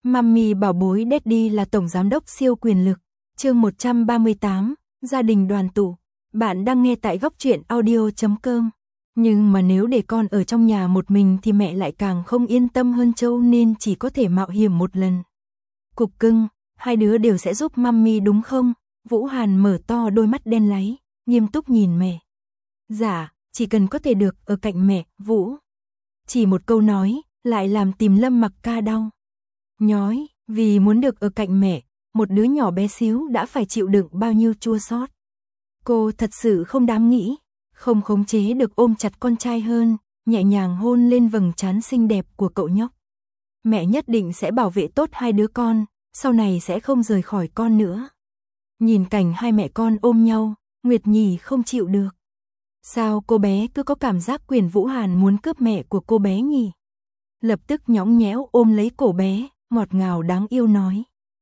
Mummy bảo bối Daddy là tổng giám đốc siêu quyền lực. Chương 138, gia đình đoàn tụ. Bạn đang nghe tại góc truyện audio.com. Nhưng mà nếu để con ở trong nhà một mình thì mẹ lại càng không yên tâm hơn Châu, nên chỉ có thể mạo hiểm một lần. Cục cưng, hai đứa đều sẽ giúp Mummy đúng không? Vũ Hàn mở to đôi mắt đen láy, nghiêm túc nhìn mẹ. Dạ, chỉ cần có thể được ở cạnh mẹ, Vũ. Chỉ một câu nói, lại làm tìm Lâm Mặc Ca đau nhói, vì muốn được ở cạnh mẹ, một đứa nhỏ bé xíu đã phải chịu đựng bao nhiêu chua xót. Cô thật sự không dám nghĩ, không khống chế được ôm chặt con trai hơn, nhẹ nhàng hôn lên vầng trán xinh đẹp của cậu nhóc. Mẹ nhất định sẽ bảo vệ tốt hai đứa con, sau này sẽ không rời khỏi con nữa. Nhìn cảnh hai mẹ con ôm nhau, Nguyệt Nhi không chịu được. Sao cô bé cứ có cảm giác quyền Vũ Hàn muốn cướp mẹ của cô bé nhỉ? Lập tức nhõng nhẽo ôm lấy cổ bé, ngọt ngào đáng yêu nói.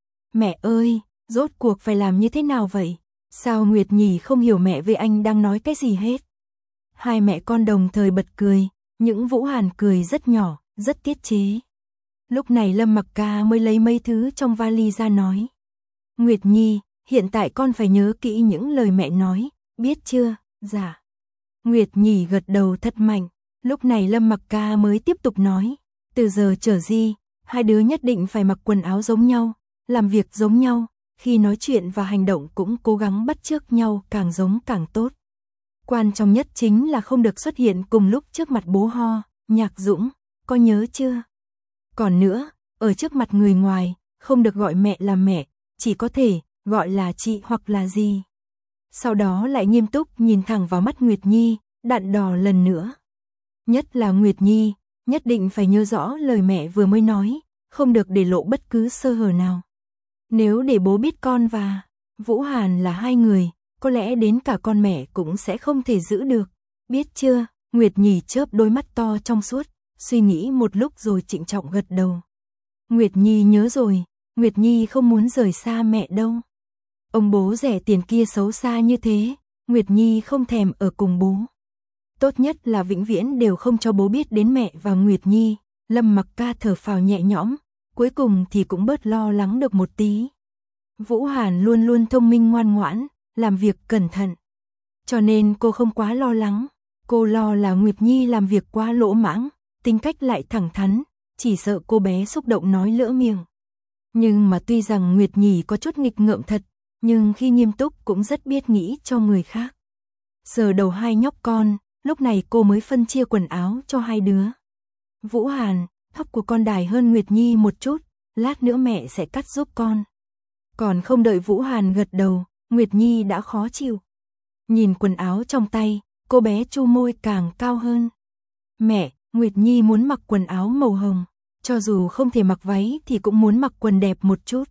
Mẹ ơi, rốt cuộc phải làm như thế nào vậy? Sao Nguyệt Nhi không hiểu mẹ với anh đang nói cái gì hết? Hai mẹ con đồng thời bật cười, những Vũ Hàn cười rất nhỏ, rất tiết chế. Lúc này Lâm Mặc Ca mới lấy mấy thứ trong vali ra nói. Nguyệt Nhi, hiện tại con phải nhớ kỹ những lời mẹ nói, biết chưa? Dạ. Nguyệt Nhi gật đầu thật mạnh. Lúc này Lâm Mặc Ca mới tiếp tục nói. Từ giờ trở đi, hai đứa nhất định phải mặc quần áo giống nhau, làm việc giống nhau, khi nói chuyện và hành động cũng cố gắng bắt chước nhau, càng giống càng tốt. Quan trọng nhất chính là không được xuất hiện cùng lúc trước mặt bố Ho, Nhạc Dũng, có nhớ chưa? Còn nữa, ở trước mặt người ngoài, không được gọi mẹ là mẹ, chỉ có thể gọi là chị hoặc là gì. Sau đó lại nghiêm túc nhìn thẳng vào mắt Nguyệt Nhi, đặn đò lần nữa. Nhất là Nguyệt Nhi, nhất định phải nhớ rõ lời mẹ vừa mới nói, không được để lộ bất cứ sơ hở nào. Nếu để bố biết con và Vũ Hàn là hai người, có lẽ đến cả con mẹ cũng sẽ không thể giữ được. Biết chưa? Nguyệt Nhi chớp đôi mắt to trong suốt, suy nghĩ một lúc rồi trịnh trọng gật đầu. Nguyệt Nhi nhớ rồi, Nguyệt Nhi không muốn rời xa mẹ đâu. Ông bố rẻ tiền kia xấu xa như thế, Nguyệt Nhi không thèm ở cùng bố. Tốt nhất là vĩnh viễn đều không cho bố biết đến mẹ và Nguyệt Nhi. Lâm Mặc Ca thở phào nhẹ nhõm, cuối cùng thì cũng bớt lo lắng được một tí. Vũ Hàn luôn luôn thông minh ngoan ngoãn, làm việc cẩn thận. Cho nên cô không quá lo lắng, cô lo là Nguyệt Nhi làm việc quá lỗ mãng, tính cách lại thẳng thắn, chỉ sợ cô bé xúc động nói lỡ miệng. Nhưng mà tuy rằng Nguyệt Nhi có chút nghịch ngợm thật, nhưng khi nghiêm túc cũng rất biết nghĩ cho người khác. Sờ đầu hai nhóc con, lúc này cô mới phân chia quần áo cho hai đứa. Vũ Hàn, tóc của con dài hơn Nguyệt Nhi một chút, lát nữa mẹ sẽ cắt giúp con. Còn không đợi Vũ Hàn gật đầu, Nguyệt Nhi đã khó chịu. Nhìn quần áo trong tay, cô bé chu môi càng cao hơn. Mẹ, Nguyệt Nhi muốn mặc quần áo màu hồng, cho dù không thể mặc váy thì cũng muốn mặc quần đẹp một chút.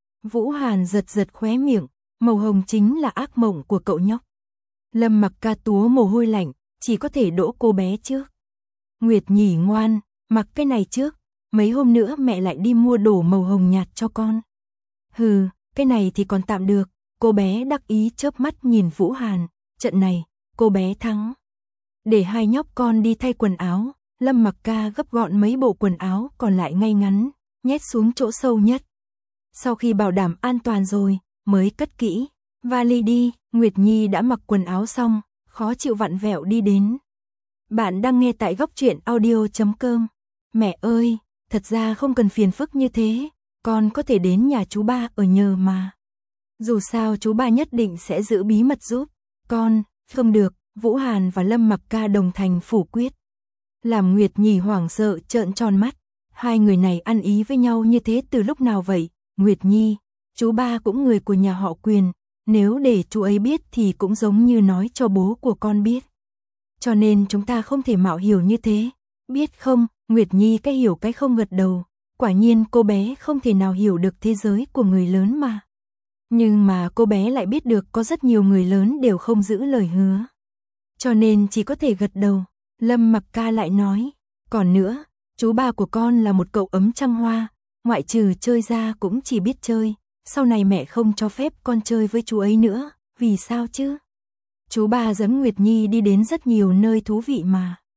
Vũ Hàn giật giật khóe miệng, màu hồng chính là ác mộng của cậu nhóc. Lâm Mặc Ca túa mồ hôi lạnh, chỉ có thể đỗ cô bé trước. Nguyệt Nhi ngoan, mặc cái này trước, mấy hôm nữa mẹ lại đi mua đồ màu hồng nhạt cho con. Hừ, cái này thì còn tạm được, cô bé đắc ý chớp mắt nhìn Vũ Hàn, trận này, cô bé thắng. Để hai nhóc con đi thay quần áo, Lâm Mặc Ca gấp gọn mấy bộ quần áo còn lại ngay ngắn, nhét xuống chỗ sâu nhất. Sau khi bảo đảm an toàn rồi, mới cất kỹ vali đi. Nguyệt Nhi đã mặc quần áo xong, khó chịu vặn vẹo đi đến. Bạn đang nghe tại góc truyện audio.com. Mẹ ơi, thật ra không cần phiền phức như thế, con có thể đến nhà chú ba ở nhờ mà. Dù sao chú ba nhất định sẽ giữ bí mật giúp con. Không được, Vũ Hàn và Lâm Mặc Ca đồng thành phủ quyết. Làm Nguyệt Nhi hoảng sợ trợn tròn mắt. Hai người này ăn ý với nhau như thế từ lúc nào vậy? Nguyệt Nhi, chú ba cũng người của nhà họ Quyền, nếu để chú ấy biết thì cũng giống như nói cho bố của con biết. Cho nên chúng ta không thể mạo hiểu như thế, biết không? Nguyệt Nhi cái hiểu cái không gật đầu, quả nhiên cô bé không thể nào hiểu được thế giới của người lớn mà. Nhưng mà cô bé lại biết được có rất nhiều người lớn đều không giữ lời hứa. Cho nên chỉ có thể gật đầu. Lâm Mặc Ca lại nói, còn nữa, chú ba của con là một cậu ấm trăng hoa, ngoại trừ chơi ra cũng chỉ biết chơi, sau này mẹ không cho phép con chơi với chú ấy nữa, vì sao chứ? Chú ba dẫn Nguyệt Nhi đi đến rất nhiều nơi thú vị mà.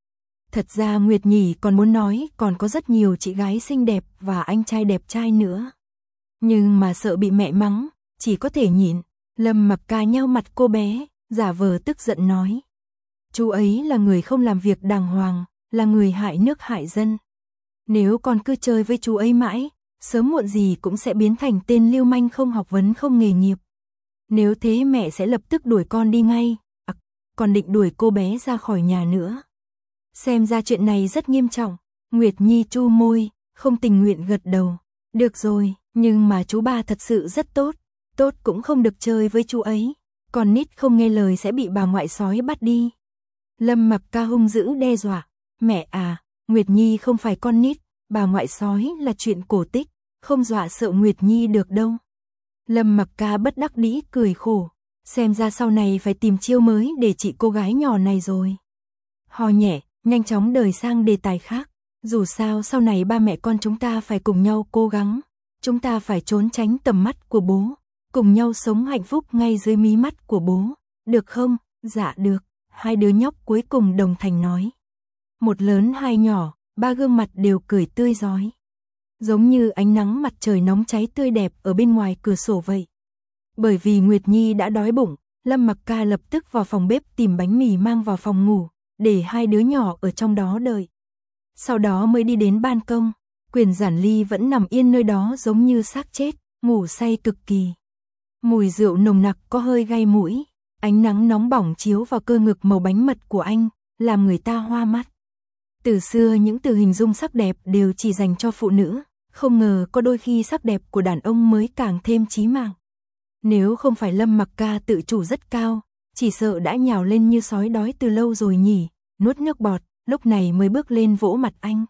Thật ra Nguyệt Nhỉ còn muốn nói còn có rất nhiều chị gái xinh đẹp và anh trai đẹp trai nữa. Nhưng mà sợ bị mẹ mắng, chỉ có thể nhịn. Lâm Mặc Ca nheo mặt cô bé, giả vờ tức giận nói. Chú ấy là người không làm việc đàng hoàng, là người hại nước hại dân. Nếu con cứ chơi với chú ấy mãi, sớm muộn gì cũng sẽ biến thành tên lưu manh không học vấn không nghề nghiệp. Nếu thế mẹ sẽ lập tức đuổi con đi ngay, còn định đuổi cô bé ra khỏi nhà nữa. Xem ra chuyện này rất nghiêm trọng, Nguyệt Nhi chu môi, không tình nguyện gật đầu. Được rồi, nhưng mà chú ba thật sự rất tốt, tốt cũng không được chơi với chú ấy, còn nít không nghe lời sẽ bị bà ngoại sói bắt đi. Lâm Mặc Ca hung dữ đe dọa, mẹ à, Nguyệt Nhi không phải con nít, bà ngoại sói là chuyện cổ tích, không dọa sợ Nguyệt Nhi được đâu. Lâm Mặc Ca bất đắc dĩ cười khổ, xem ra sau này phải tìm chiêu mới để trị cô gái nhỏ này rồi. Ho nhẹ, nhanh chóng đời sang đề tài khác, dù sao sau này ba mẹ con chúng ta phải cùng nhau cố gắng, chúng ta phải trốn tránh tầm mắt của bố, cùng nhau sống hạnh phúc ngay dưới mí mắt của bố, được không? Dạ được, hai đứa nhóc cuối cùng đồng thanh nói. Một lớn hai nhỏ, ba gương mặt đều cười tươi rói. Giống như ánh nắng mặt trời nóng cháy tươi đẹp ở bên ngoài cửa sổ vậy. Bởi vì Nguyệt Nhi đã đói bụng, Lâm Mặc Ca lập tức vào phòng bếp tìm bánh mì mang vào phòng ngủ, để hai đứa nhỏ ở trong đó đợi. Sau đó mới đi đến ban công, Quyền Giản Ly vẫn nằm yên nơi đó giống như xác chết, ngủ say cực kỳ. Mùi rượu nồng nặc có hơi gai mũi, ánh nắng nóng bỏng chiếu vào cơ ngực màu bánh mật của anh, làm người ta hoa mắt. Từ xưa những từ hình dung sắc đẹp đều chỉ dành cho phụ nữ, không ngờ có đôi khi sắc đẹp của đàn ông mới càng thêm chí mạng. Nếu không phải Lâm Mặc Ca tự chủ rất cao, chỉ sợ đã nhào lên như sói đói từ lâu rồi nhỉ, nuốt nước bọt, lúc này mới bước lên vỗ mặt anh.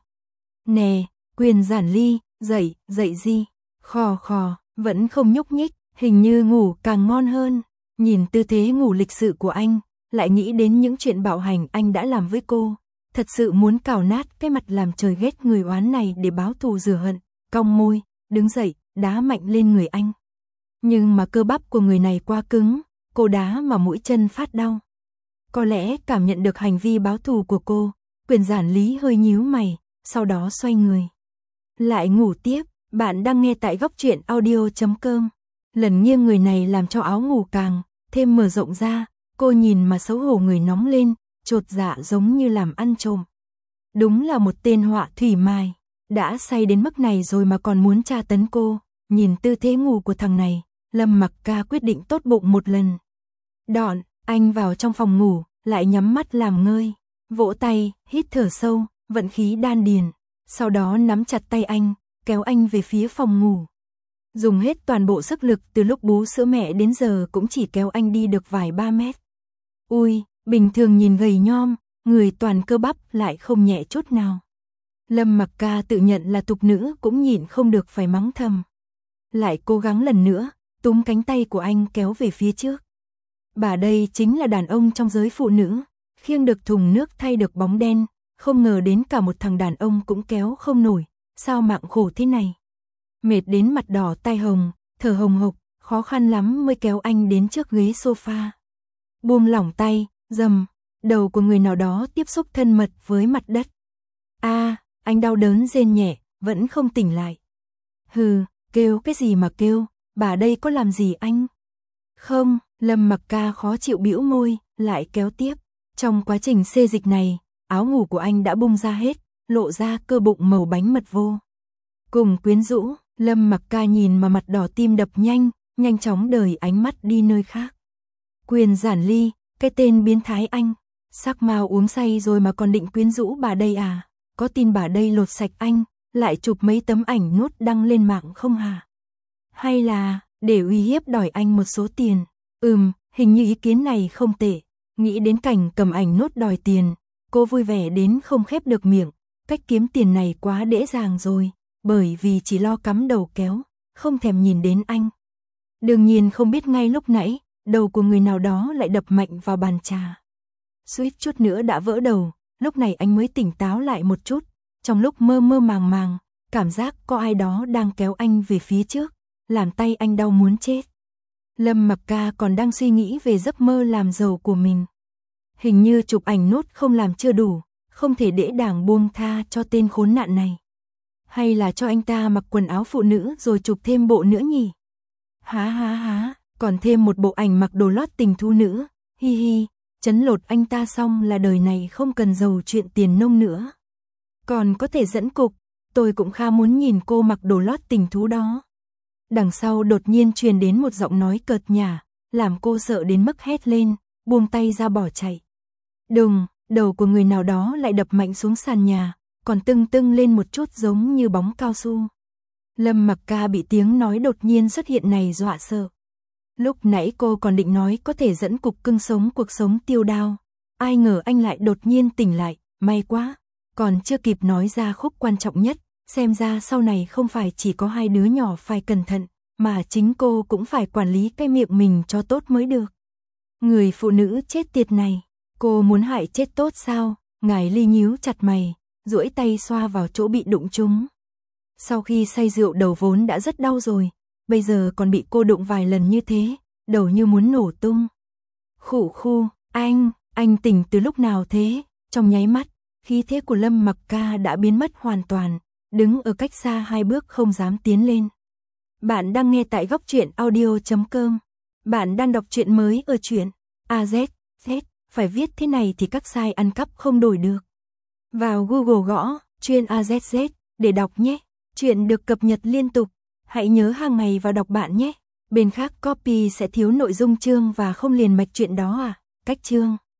Nè, Quyền Giản Ly, dậy, dậy gì? Khò khò, vẫn không nhúc nhích, hình như ngủ càng ngon hơn. Nhìn tư thế ngủ lịch sự của anh, lại nghĩ đến những chuyện bạo hành anh đã làm với cô. Thật sự muốn cào nát cái mặt làm trời ghét người oán này để báo thù rửa hận, cong môi, đứng dậy, đá mạnh lên người anh. Nhưng mà cơ bắp của người này quá cứng, cô đá mà mũi chân phát đau. Có lẽ cảm nhận được hành vi báo thù của cô, Quyền Giản Lý hơi nhíu mày, sau đó xoay người. Lại ngủ tiếp, bạn đang nghe tại góc truyện audio.com. Lần nghiêng người này làm cho áo ngủ càng thêm mở rộng ra, cô nhìn mà xấu hổ người nóng lên, chột dạ giống như làm ăn trộm. Đúng là một tên họa thủy mai, đã say đến mức này rồi mà còn muốn tra tấn cô. Nhìn tư thế ngủ của thằng này, Lâm Mặc Ca quyết định tốt bụng một lần. Đọn, anh vào trong phòng ngủ, lại nhắm mắt làm ngơi, vỗ tay, hít thở sâu, vận khí đan điền, sau đó nắm chặt tay anh, kéo anh về phía phòng ngủ. Dùng hết toàn bộ sức lực từ lúc bú sữa mẹ đến giờ cũng chỉ kéo anh đi được vài ba mét. Ui, bình thường nhìn gầy nhom, người toàn cơ bắp lại không nhẹ chút nào. Lâm Mặc Ca tự nhận là tục nữ cũng nhịn không được phải mắng thầm. Lại cố gắng lần nữa, túm cánh tay của anh kéo về phía trước. Bà đây chính là đàn ông trong giới phụ nữ, khiêng được thùng nước thay được bóng đen, không ngờ đến cả một thằng đàn ông cũng kéo không nổi, sao mạng khổ thế này. Mệt đến mặt đỏ tai hồng, thở hồng hộc, khó khăn lắm mới kéo anh đến trước ghế sofa. Buông lỏng tay, dầm, đầu của người nào đó tiếp xúc thân mật với mặt đất. Anh đau đớn rên nhẹ, vẫn không tỉnh lại. Hừ, kêu cái gì mà kêu, bà đây có làm gì anh? Không, Lâm Mặc Ca khó chịu bĩu môi, lại kéo tiếp. Trong quá trình xê dịch này, áo ngủ của anh đã bung ra hết, lộ ra cơ bụng màu bánh mật vô cùng quyến rũ. Lâm Mặc Ca nhìn mà mặt đỏ tim đập nhanh, nhanh chóng đời ánh mắt đi nơi khác. Quyền Giản Ly, cái tên biến thái anh, sắc mau uống say rồi mà còn định quyến rũ bà đây à? Có tin bà đây lột sạch anh, lại chụp mấy tấm ảnh nốt đăng lên mạng không hả? Hay là để uy hiếp đòi anh một số tiền? Hình như ý kiến này không tệ. Nghĩ đến cảnh cầm ảnh nốt đòi tiền, cô vui vẻ đến không khép được miệng. Cách kiếm tiền này quá dễ dàng rồi, bởi vì chỉ lo cắm đầu kéo, không thèm nhìn đến anh. Đương nhiên không biết ngay lúc nãy, đầu của người nào đó lại đập mạnh vào bàn trà. Suýt chút nữa đã vỡ đầu, lúc này anh mới tỉnh táo lại một chút. Trong lúc mơ mơ màng màng, cảm giác có ai đó đang kéo anh về phía trước, làm tay anh đau muốn chết. Lâm Mặc Ca còn đang suy nghĩ về giấc mơ làm giàu của mình. Hình như chụp ảnh nốt không làm chưa đủ, không thể dễ dàng buông tha cho tên khốn nạn này. Hay là cho anh ta mặc quần áo phụ nữ rồi chụp thêm bộ nữa nhỉ? Há, còn thêm một bộ ảnh mặc đồ lót tình thú nữa, hi hi, chấn lột anh ta xong là đời này không cần giàu chuyện tiền nông nữa. Còn có thể dẫn cục, tôi cũng khá muốn nhìn cô mặc đồ lót tình thú đó. Đằng sau đột nhiên truyền đến một giọng nói cợt nhả, làm cô sợ đến mức hét lên, buông tay ra bỏ chạy. Đùng, đầu của người nào đó lại đập mạnh xuống sàn nhà, còn tưng tưng lên một chút giống như bóng cao su. Lâm Mặc Ca bị tiếng nói đột nhiên xuất hiện này dọa sợ. Lúc nãy cô còn định nói có thể dẫn cục cưng sống cuộc sống tiêu đao. Ai ngờ anh lại đột nhiên tỉnh lại, may quá. Còn chưa kịp nói ra khúc quan trọng nhất, xem ra sau này không phải chỉ có hai đứa nhỏ phải cẩn thận, mà chính cô cũng phải quản lý cái miệng mình cho tốt mới được. Người phụ nữ chết tiệt này, cô muốn hại chết tốt sao? Ngài Ly nhíu chặt mày, duỗi tay xoa vào chỗ bị đụng trúng. Sau khi say rượu đầu vốn đã rất đau rồi, bây giờ còn bị cô đụng vài lần như thế, đầu như muốn nổ tung. Khụ khu, anh tỉnh từ lúc nào thế? Trong nháy mắt, khí thế của Lâm Mặc Ca đã biến mất hoàn toàn, đứng ở cách xa 2 bước không dám tiến lên. Bạn đang nghe tại Góc Truyện Audio.com. Bạn đang đọc truyện mới ở truyện AZ, phải viết thế này thì các site ăn cắp không đổi được. Vào Google gõ truyện AZZ để đọc nhé. Truyện được cập nhật liên tục. Hãy nhớ hàng ngày vào đọc bạn nhé. Bên khác copy sẽ thiếu nội dung chương và không liền mạch truyện đó à? Cách chương